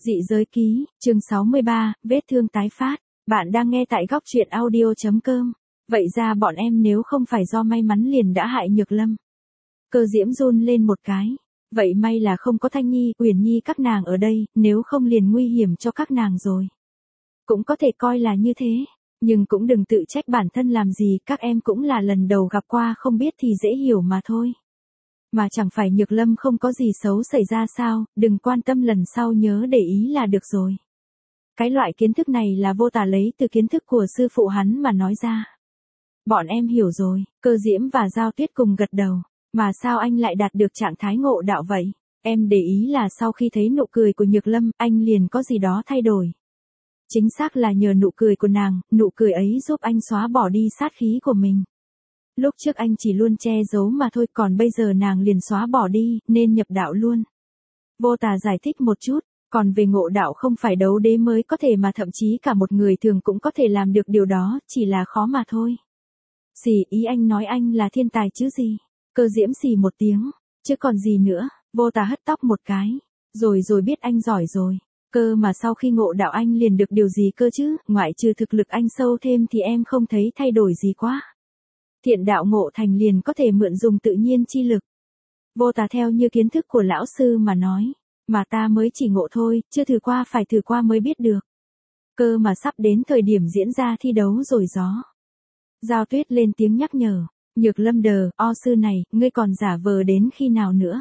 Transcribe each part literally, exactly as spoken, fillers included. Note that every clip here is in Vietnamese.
Dị giới ký, chương sáu mươi ba, vết thương tái phát. Bạn đang nghe tại góc truyện audio chấm com. Vậy ra bọn em nếu không phải do may mắn liền đã hại Nhược Lâm. Cơ Diễm run lên một cái. Vậy may là không có Thanh Nhi, Uyển Nhi các nàng ở đây, nếu không liền nguy hiểm cho các nàng rồi. Cũng có thể coi là như thế, nhưng cũng đừng tự trách bản thân làm gì, các em cũng là lần đầu gặp qua không biết thì dễ hiểu mà thôi. Mà chẳng phải Nhược Lâm không có gì xấu xảy ra sao, đừng quan tâm lần sau nhớ để ý là được rồi. Cái loại kiến thức này là Vô Tà lấy từ kiến thức của sư phụ hắn mà nói ra. Bọn em hiểu rồi, Cơ Diễm và Giao Tuyết cùng gật đầu. Mà sao anh lại đạt được trạng thái ngộ đạo vậy? Em để ý là sau khi thấy nụ cười của Nhược Lâm, anh liền có gì đó thay đổi. Chính xác là nhờ nụ cười của nàng, nụ cười ấy giúp anh xóa bỏ đi sát khí của mình. Lúc trước anh chỉ luôn che giấu mà thôi, còn bây giờ nàng liền xóa bỏ đi, nên nhập đạo luôn. Vô Tà giải thích một chút, còn về ngộ đạo không phải đấu đế mới có thể mà thậm chí cả một người thường cũng có thể làm được điều đó, chỉ là khó mà thôi. Xì, ý anh nói anh là thiên tài chứ gì? Cơ Diễm xì một tiếng, chứ còn gì nữa. Vô Tà hất tóc một cái, rồi rồi biết anh giỏi rồi. Cơ mà sau khi ngộ đạo anh liền được điều gì cơ chứ, ngoại trừ thực lực anh sâu thêm thì em không thấy thay đổi gì quá. Thiện đạo ngộ thành liền có thể mượn dùng tự nhiên chi lực. Vô Tà theo như kiến thức của lão sư mà nói, mà ta mới chỉ ngộ thôi, chưa thử qua phải thử qua mới biết được. Cơ mà sắp đến thời điểm diễn ra thi đấu rồi gió. Giao Tuyết lên tiếng nhắc nhở, Nhược Lâm đờ, o sư này, ngươi còn giả vờ đến khi nào nữa?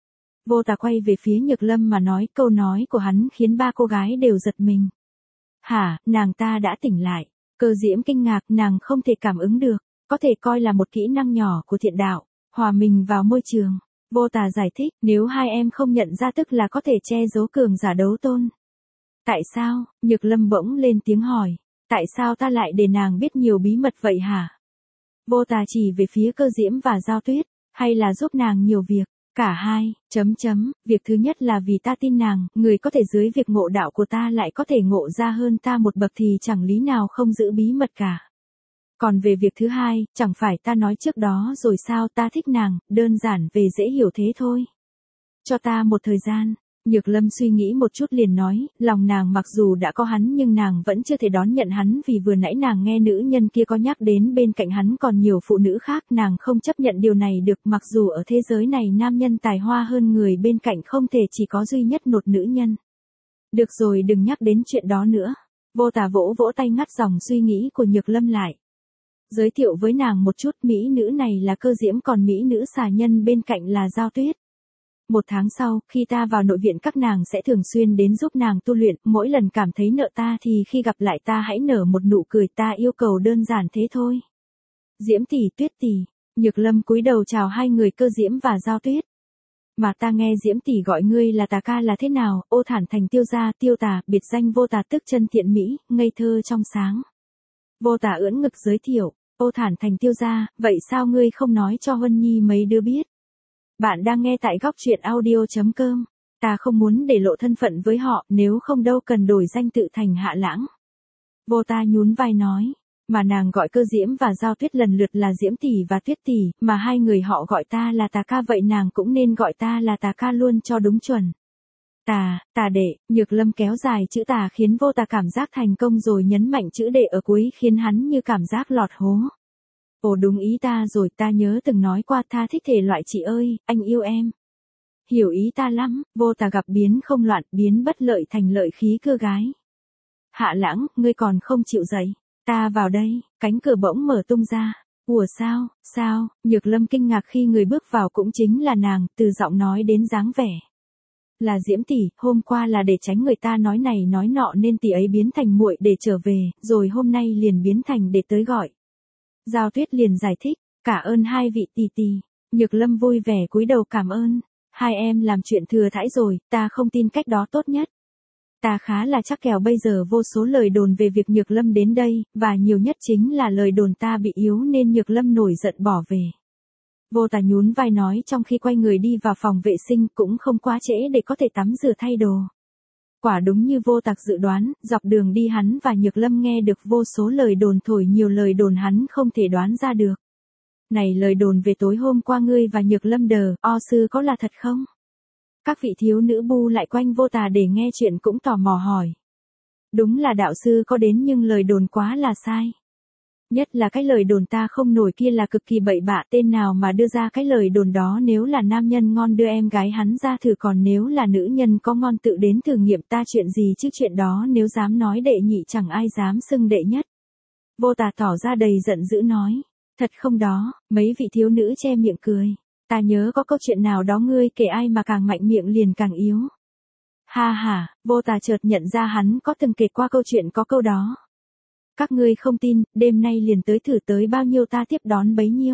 Vô Tà quay về phía Nhược Lâm mà nói, câu nói của hắn khiến ba cô gái đều giật mình. Hả, nàng ta đã tỉnh lại. Cơ Diễm kinh ngạc, nàng không thể cảm ứng được. Có thể coi là một kỹ năng nhỏ của thiện đạo, hòa mình vào môi trường. Vô Tà giải thích, nếu hai em không nhận ra tức là có thể che giấu cường giả đấu tôn. Tại sao? Nhược Lâm bỗng lên tiếng hỏi. Tại sao ta lại để nàng biết nhiều bí mật vậy hả? Vô Tà chỉ về phía Cơ Diễm và Giao Tuyết, hay là giúp nàng nhiều việc? Cả hai, chấm chấm, việc thứ nhất là vì ta tin nàng, người có thể dưới việc ngộ đạo của ta lại có thể ngộ ra hơn ta một bậc thì chẳng lý nào không giữ bí mật cả. Còn về việc thứ hai, chẳng phải ta nói trước đó rồi sao, ta thích nàng, đơn giản về dễ hiểu thế thôi. Cho ta một thời gian. Nhược Lâm suy nghĩ một chút liền nói, lòng nàng mặc dù đã có hắn nhưng nàng vẫn chưa thể đón nhận hắn vì vừa nãy nàng nghe nữ nhân kia có nhắc đến bên cạnh hắn còn nhiều phụ nữ khác, nàng không chấp nhận điều này được, mặc dù ở thế giới này nam nhân tài hoa hơn người bên cạnh không thể chỉ có duy nhất một nữ nhân. Được rồi, đừng nhắc đến chuyện đó nữa. Vô Tà vỗ vỗ tay ngắt dòng suy nghĩ của Nhược Lâm lại. Giới thiệu với nàng một chút, mỹ nữ này là Cơ Diễm, còn mỹ nữ xà nhân bên cạnh là Giao Tuyết. Một tháng sau, khi ta vào nội viện các nàng sẽ thường xuyên đến giúp nàng tu luyện, mỗi lần cảm thấy nợ ta thì khi gặp lại ta hãy nở một nụ cười, ta yêu cầu đơn giản thế thôi. Diễm tỷ, Tuyết tỷ. Nhược Lâm cúi đầu chào hai người Cơ Diễm và Giao Tuyết. Mà ta nghe Diễm tỷ gọi ngươi là Tà ca là thế nào? Ô Thản Thành Tiêu gia, Tiêu Tà, biệt danh Vô Tà tức chân thiện mỹ, ngây thơ trong sáng. Vô Tà ưỡn ngực giới thiệu, Ô Thản Thành Tiêu gia, vậy sao ngươi không nói cho Huân Nhi mấy đứa biết? Bạn đang nghe tại góc truyện audio chấm com. Ta không muốn để lộ thân phận với họ, nếu không đâu cần đổi danh tự thành Hạ Lãng. Vô Tà nhún vai nói, mà nàng gọi Cơ Diễm và Giao Tuyết lần lượt là Diễm tỷ và Tuyết tỷ, mà hai người họ gọi ta là Tà ca, vậy nàng cũng nên gọi ta là Tà ca luôn cho đúng chuẩn. Tà, Tà đệ. Nhược Lâm kéo dài chữ Tà khiến Vô Tà cảm giác thành công rồi nhấn mạnh chữ đệ ở cuối khiến hắn như cảm giác lọt hố. Ồ đúng ý ta rồi, ta nhớ từng nói qua ta thích thể loại chị ơi, anh yêu em. Hiểu ý ta lắm. Vô Tà gặp biến không loạn, biến bất lợi thành lợi khí cơ gái. Hạ Lãng, ngươi còn không chịu dậy. Ta vào đây. Cánh cửa bỗng mở tung ra. Ủa sao, sao? Nhược Lâm kinh ngạc khi người bước vào cũng chính là nàng, từ giọng nói đến dáng vẻ. Là Diễm tỷ, hôm qua là để tránh người ta nói này nói nọ nên tỷ ấy biến thành muội để trở về, rồi hôm nay liền biến thành để tới gọi. Giao Tuyết liền giải thích, cả ơn hai vị tỷ tỷ. Nhược Lâm vui vẻ cúi đầu cảm ơn. Hai em làm chuyện thừa thãi rồi, ta không tin cách đó tốt nhất. Ta khá là chắc kèo bây giờ vô số lời đồn về việc Nhược Lâm đến đây, và nhiều nhất chính là lời đồn ta bị yếu nên Nhược Lâm nổi giận bỏ về. Vô Tà nhún vai nói trong khi quay người đi vào phòng vệ sinh, cũng không quá trễ để có thể tắm rửa thay đồ. Quả đúng như Vô Tà dự đoán, dọc đường đi hắn và Nhược Lâm nghe được vô số lời đồn, thổi nhiều lời đồn hắn không thể đoán ra được. Này, lời đồn về tối hôm qua ngươi và Nhược Lâm đờ, o sư có là thật không? Các vị thiếu nữ bu lại quanh Vô Tà để nghe chuyện cũng tò mò hỏi. Đúng là đạo sư có đến nhưng lời đồn quá là sai. Nhất là cái lời đồn ta không nổi kia là cực kỳ bậy bạ, tên nào mà đưa ra cái lời đồn đó, nếu là nam nhân ngon đưa em gái hắn ra thử, còn nếu là nữ nhân có ngon tự đến thử nghiệm, ta chuyện gì chứ, chuyện đó nếu dám nói đệ nhị chẳng ai dám xưng đệ nhất. Vô Tà tỏ ra đầy giận dữ nói, thật không đó, mấy vị thiếu nữ che miệng cười, ta nhớ có câu chuyện nào đó ngươi kể ai mà càng mạnh miệng liền càng yếu. Ha ha, Vô Tà chợt nhận ra hắn có từng kể qua câu chuyện có câu đó. Các ngươi không tin, đêm nay liền tới thử, tới bao nhiêu ta tiếp đón bấy nhiêu.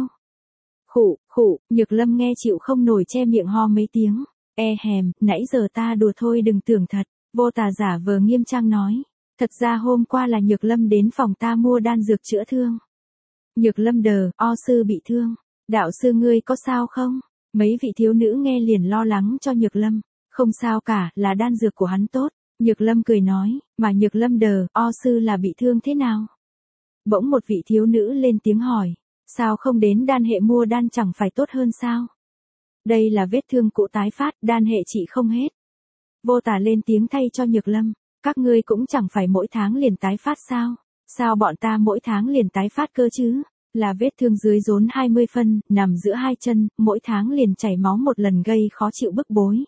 Khụ, khụ, Nhược Lâm nghe chịu không nổi che miệng ho mấy tiếng. E hèm, nãy giờ ta đùa thôi đừng tưởng thật. Vô Tà giả vờ nghiêm trang nói. Thật ra hôm qua là Nhược Lâm đến phòng ta mua đan dược chữa thương. Nhược Lâm đờ, o sư bị thương. Đạo sư ngươi có sao không? Mấy vị thiếu nữ nghe liền lo lắng cho Nhược Lâm. Không sao cả, là đan dược của hắn tốt. Nhược Lâm cười nói, mà Nhược Lâm đờ, o sư là bị thương thế nào? Bỗng một vị thiếu nữ lên tiếng hỏi, sao không đến đan hệ mua đan chẳng phải tốt hơn sao? Đây là vết thương cũ tái phát, đan hệ trị không hết. Vô Tà lên tiếng thay cho Nhược Lâm, các ngươi cũng chẳng phải mỗi tháng liền tái phát sao? Sao bọn ta mỗi tháng liền tái phát cơ chứ? Là vết thương dưới rốn hai mươi phân, nằm giữa hai chân, mỗi tháng liền chảy máu một lần gây khó chịu bức bối.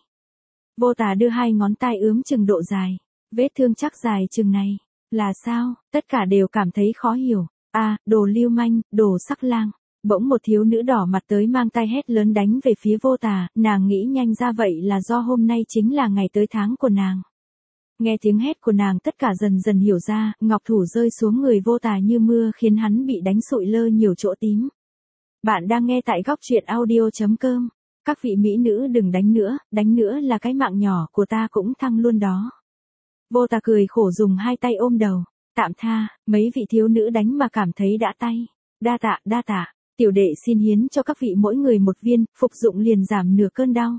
Vô Tà đưa hai ngón tay ướm chừng độ dài. Vết thương chắc dài chừng này. Là sao? Tất cả đều cảm thấy khó hiểu. À, đồ lưu manh, đồ sắc lang. Bỗng một thiếu nữ đỏ mặt tới mang tay hét lớn đánh về phía Vô Tà. Nàng nghĩ nhanh ra vậy là do hôm nay chính là ngày tới tháng của nàng. Nghe tiếng hét của nàng tất cả dần dần hiểu ra. Ngọc thủ rơi xuống người Vô Tà như mưa khiến hắn bị đánh sụi lơ nhiều chỗ tím. Bạn đang nghe tại góc truyện audio chấm com. Các vị mỹ nữ đừng đánh nữa, đánh nữa là cái mạng nhỏ của ta cũng thăng luôn đó. Vô Tà cười khổ dùng hai tay ôm đầu, tạm tha, mấy vị thiếu nữ đánh mà cảm thấy đã tay. Đa tạ, đa tạ, tiểu đệ xin hiến cho các vị mỗi người một viên, phục dụng liền giảm nửa cơn đau.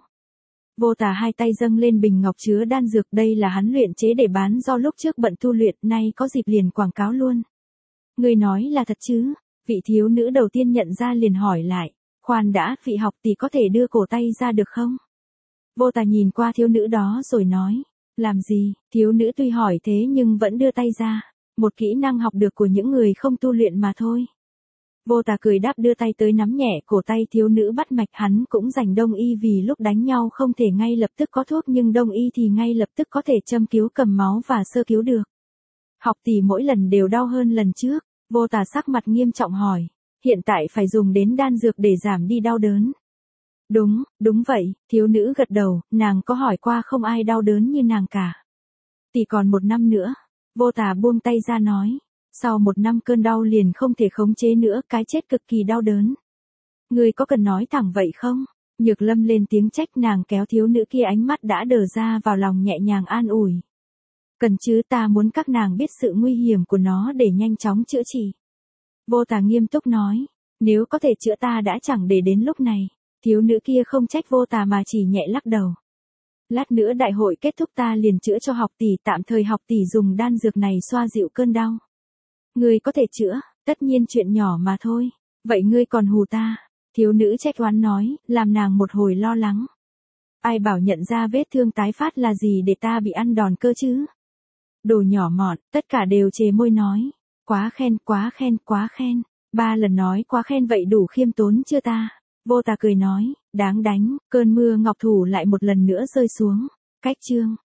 Vô Tà hai tay dâng lên bình ngọc chứa đan dược, đây là hắn luyện chế để bán, do lúc trước bận tu luyện, nay có dịp liền quảng cáo luôn. Ngươi nói là thật chứ? Vị thiếu nữ đầu tiên nhận ra liền hỏi lại. Khoan đã, vị học tỷ có thể đưa cổ tay ra được không? Vô Tà nhìn qua thiếu nữ đó rồi nói. Làm gì? Thiếu nữ tuy hỏi thế nhưng vẫn đưa tay ra. Một kỹ năng học được của những người không tu luyện mà thôi. Vô Tà cười đáp đưa tay tới nắm nhẹ cổ tay thiếu nữ bắt mạch, hắn cũng dành đông y vì lúc đánh nhau không thể ngay lập tức có thuốc nhưng đông y thì ngay lập tức có thể châm cứu cầm máu và sơ cứu được. Học tỷ mỗi lần đều đau hơn lần trước. Vô Tà sắc mặt nghiêm trọng hỏi. Hiện tại phải dùng đến đan dược để giảm đi đau đớn. Đúng, đúng vậy, thiếu nữ gật đầu, nàng có hỏi qua không ai đau đớn như nàng cả. Tỷ còn một năm nữa. Vô Tà buông tay ra nói. Sau một năm cơn đau liền không thể khống chế nữa, cái chết cực kỳ đau đớn. Ngươi có cần nói thẳng vậy không? Nhược Lâm lên tiếng trách, nàng kéo thiếu nữ kia ánh mắt đã đờ ra vào lòng nhẹ nhàng an ủi. Cần chứ, ta muốn các nàng biết sự nguy hiểm của nó để nhanh chóng chữa trị. Vô Tà nghiêm túc nói, nếu có thể chữa ta đã chẳng để đến lúc này. Thiếu nữ kia không trách Vô Tà mà chỉ nhẹ lắc đầu. Lát nữa đại hội kết thúc ta liền chữa cho học tỷ, tạm thời học tỷ dùng đan dược này xoa dịu cơn đau. Ngươi có thể chữa, tất nhiên chuyện nhỏ mà thôi. Vậy ngươi còn hù ta? Thiếu nữ trách oán nói, làm nàng một hồi lo lắng. Ai bảo nhận ra vết thương tái phát là gì để ta bị ăn đòn cơ chứ? Đồ nhỏ mọn, tất cả đều chề môi nói. Quá khen, quá khen, quá khen. Ba lần nói quá khen vậy đủ khiêm tốn chưa ta? Vô Tà cười nói, đáng đánh, cơn mưa ngọc thủ lại một lần nữa rơi xuống. Cách chương.